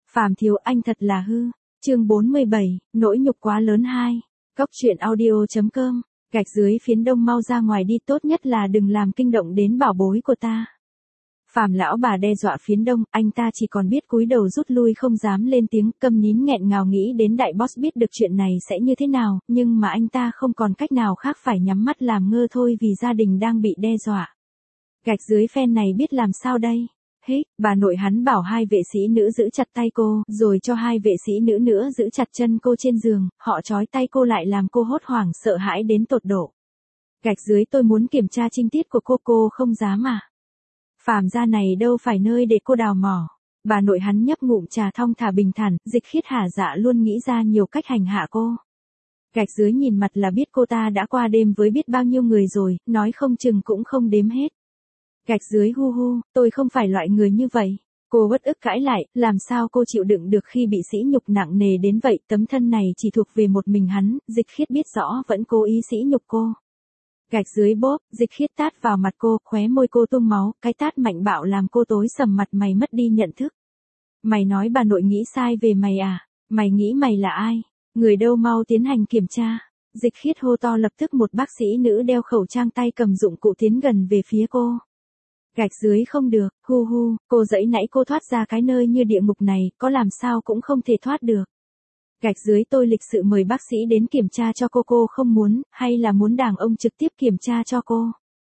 Phàm thiếu anh thật là hư. Chương 47, nỗi nhục quá lớn 2. Cốc truyện audio.com. Gạch dưới phiến đông mau ra ngoài đi, tốt nhất là đừng làm kinh động đến bảo bối của ta. Phàm lão bà đe dọa phiến đông, anh ta chỉ còn biết cúi đầu rút lui không dám lên tiếng, câm nín nghẹn ngào nghĩ đến đại boss biết được chuyện này sẽ như thế nào, nhưng mà anh ta không còn cách nào khác phải nhắm mắt làm ngơ thôi vì gia đình đang bị đe dọa. Gạch dưới phen này biết làm sao đây? Hết, bà nội hắn bảo hai vệ sĩ nữ giữ chặt tay cô, rồi cho hai vệ sĩ nữ nữa giữ chặt chân cô trên giường, họ trói tay cô lại làm cô hốt hoảng sợ hãi đến tột độ. Gạch dưới tôi muốn kiểm tra trinh tiết của cô không dám à? Phàm gia này đâu phải nơi để cô đào mỏ. Bà nội hắn nhấp ngụm trà thong thả bình thản, Dịch Khiết hả dạ luôn nghĩ ra nhiều cách hành hạ cô. Gạch dưới nhìn mặt là biết cô ta đã qua đêm với biết bao nhiêu người rồi, nói không chừng cũng không đếm hết. Gạch dưới hu hu, tôi không phải loại người như vậy. Cô uất ức cãi lại, làm sao cô chịu đựng được khi bị sỉ nhục nặng nề đến vậy, tấm thân này chỉ thuộc về một mình hắn, Dịch Khiết biết rõ vẫn cố ý sỉ nhục cô. Gạch dưới bóp, Dịch Khiết tát vào mặt cô, khóe môi cô tung máu, cái tát mạnh bạo làm cô tối sầm mặt, mày mất đi nhận thức. Mày nói bà nội nghĩ sai về mày à? Mày nghĩ mày là ai? Người đâu, mau tiến hành kiểm tra. Dịch Khiết hô to, lập tức một bác sĩ nữ đeo khẩu trang tay cầm dụng cụ tiến gần về phía cô. Gạch dưới không được, hu hu, cô dãy nãy cô thoát ra cái nơi như địa ngục này, có làm sao cũng không thể thoát được. Gạch dưới tôi lịch sự mời bác sĩ đến kiểm tra cho cô không muốn, hay là muốn đàn ông trực tiếp kiểm tra cho cô?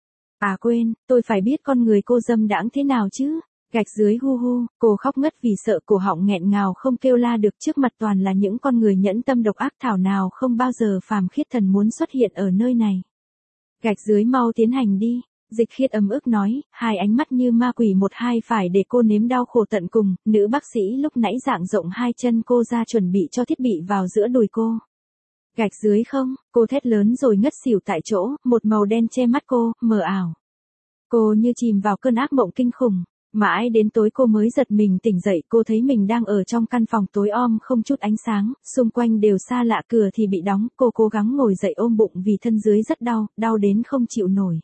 À quên, tôi phải biết con người cô dâm đãng thế nào chứ. Gạch dưới hu hu, cô khóc ngất vì sợ, cổ họng nghẹn ngào không kêu la được, trước mặt toàn là những con người nhẫn tâm độc ác, thảo nào không bao giờ Phàm Khiết Thần muốn xuất hiện ở nơi này. Gạch dưới mau tiến hành đi. Dịch Khiết ấm ức nói, hai ánh mắt như ma quỷ một hai phải để cô nếm đau khổ tận cùng, nữ bác sĩ lúc nãy giãng rộng hai chân cô ra chuẩn bị cho thiết bị vào giữa đùi cô. Gạch dưới không, cô thét lớn rồi ngất xỉu tại chỗ, một màu đen che mắt cô, mờ ảo. Cô như chìm vào cơn ác mộng kinh khủng, mãi đến tối cô mới giật mình tỉnh dậy, cô thấy mình đang ở trong căn phòng tối om không chút ánh sáng, xung quanh đều xa lạ, cửa thì bị đóng, cô cố gắng ngồi dậy ôm bụng vì thân dưới rất đau, đau đến không chịu nổi.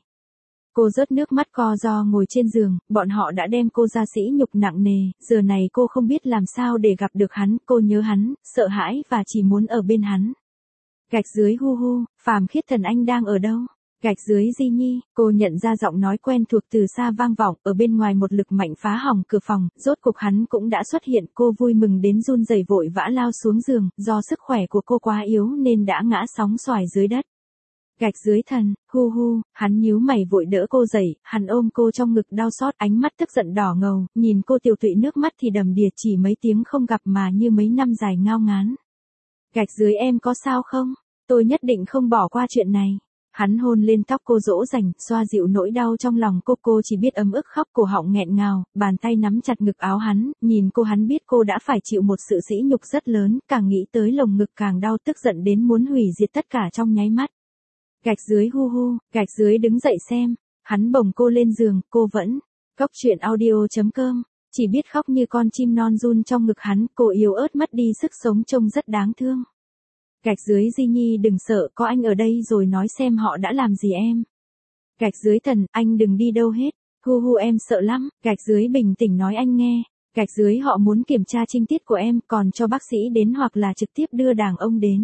Cô rớt nước mắt co ro ngồi trên giường, bọn họ đã đem cô ra sỉ nhục nặng nề, giờ này cô không biết làm sao để gặp được hắn, cô nhớ hắn, sợ hãi và chỉ muốn ở bên hắn. Gạch dưới hu hu, Phàm Khiết Thần anh đang ở đâu? Gạch dưới Di Nhi, cô nhận ra giọng nói quen thuộc từ xa vang vọng, ở bên ngoài một lực mạnh phá hỏng cửa phòng, rốt cục hắn cũng đã xuất hiện, cô vui mừng đến run rẩy vội vã lao xuống giường, do sức khỏe của cô quá yếu nên đã ngã sóng xoài dưới đất. Gạch dưới thần, hu hu, hắn nhíu mày vội đỡ cô dậy, hắn ôm cô trong ngực đau xót, ánh mắt tức giận đỏ ngầu, nhìn cô tiều tụy nước mắt thì đầm đìa, chỉ mấy tiếng không gặp mà như mấy năm dài ngao ngán. Gạch dưới em có sao không? Tôi nhất định không bỏ qua chuyện này. Hắn hôn lên tóc cô dỗ dành, xoa dịu nỗi đau trong lòng cô chỉ biết ấm ức khóc, cổ họng nghẹn ngào, bàn tay nắm chặt ngực áo hắn, nhìn cô hắn biết cô đã phải chịu một sự sỉ nhục rất lớn, càng nghĩ tới lồng ngực càng đau, tức giận đến muốn hủy diệt tất cả trong nháy mắt. Gạch dưới hu hu, gạch dưới đứng dậy xem, hắn bồng cô lên giường, cô vẫn. Cốc truyện audio.com, chỉ biết khóc như con chim non run trong ngực hắn, cô yếu ớt mất đi sức sống trông rất đáng thương. Gạch dưới Di Nhi đừng sợ, có anh ở đây rồi nói xem họ đã làm gì em. Gạch dưới thần, anh đừng đi đâu hết, hu hu em sợ lắm, gạch dưới bình tĩnh nói anh nghe. Gạch dưới họ muốn kiểm tra trinh tiết của em, còn cho bác sĩ đến hoặc là trực tiếp đưa đàn ông đến.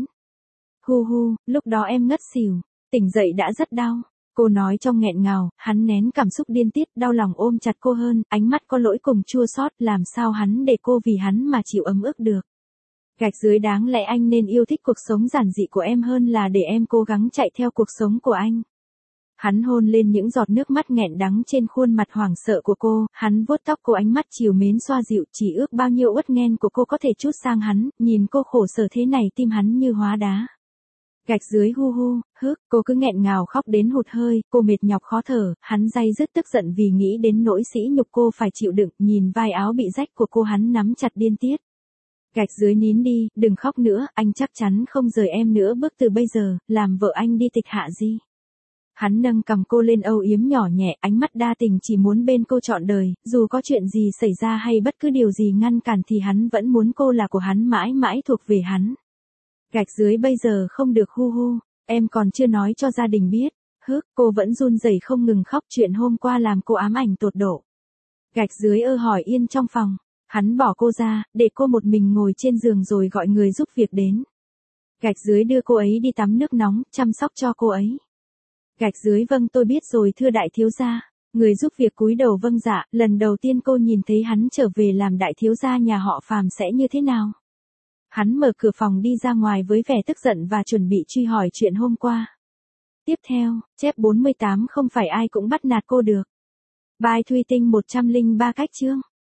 Hu hu, lúc đó em ngất xỉu. Tỉnh dậy đã rất đau, cô nói trong nghẹn ngào, hắn nén cảm xúc điên tiết, đau lòng ôm chặt cô hơn, ánh mắt có lỗi cùng chua xót, làm sao hắn để cô vì hắn mà chịu ấm ức được. Gạch dưới đáng lẽ anh nên yêu thích cuộc sống giản dị của em hơn là để em cố gắng chạy theo cuộc sống của anh. Hắn hôn lên những giọt nước mắt nghẹn đắng trên khuôn mặt hoảng sợ của cô, hắn vuốt tóc cô, ánh mắt trìu mến xoa dịu, chỉ ước bao nhiêu uất nghẹn của cô có thể trút sang hắn, nhìn cô khổ sở thế này tim hắn như hóa đá. Gạch dưới hu hu, cô cứ nghẹn ngào khóc đến hụt hơi, cô mệt nhọc khó thở, hắn day dứt tức giận vì nghĩ đến nỗi sỉ nhục cô phải chịu đựng, nhìn vai áo bị rách của cô hắn nắm chặt điên tiết. Gạch dưới nín đi, đừng khóc nữa, anh chắc chắn không rời em nữa bước từ bây giờ, làm vợ anh đi tịch hạ gì. Hắn nâng cầm cô lên âu yếm nhỏ nhẹ, ánh mắt đa tình chỉ muốn bên cô trọn đời, dù có chuyện gì xảy ra hay bất cứ điều gì ngăn cản thì hắn vẫn muốn cô là của hắn, mãi mãi thuộc về hắn. Gạch dưới bây giờ không được hu hu, em còn chưa nói cho gia đình biết. Cô vẫn run rẩy không ngừng khóc, chuyện hôm qua làm cô ám ảnh tột độ. Gạch dưới hỏi yên trong phòng. Hắn bỏ cô ra, để cô một mình ngồi trên giường rồi gọi người giúp việc đến. Gạch dưới đưa cô ấy đi tắm nước nóng, chăm sóc cho cô ấy. Gạch dưới vâng tôi biết rồi thưa đại thiếu gia. Người giúp việc cúi đầu vâng dạ, lần đầu tiên cô nhìn thấy hắn trở về làm đại thiếu gia nhà họ Phàm sẽ như thế nào? Hắn mở cửa phòng đi ra ngoài với vẻ tức giận và chuẩn bị truy hỏi chuyện hôm qua. Tiếp theo, chép 48 không phải ai cũng bắt nạt cô được. Bài Thùy Tinh 103 cách chương.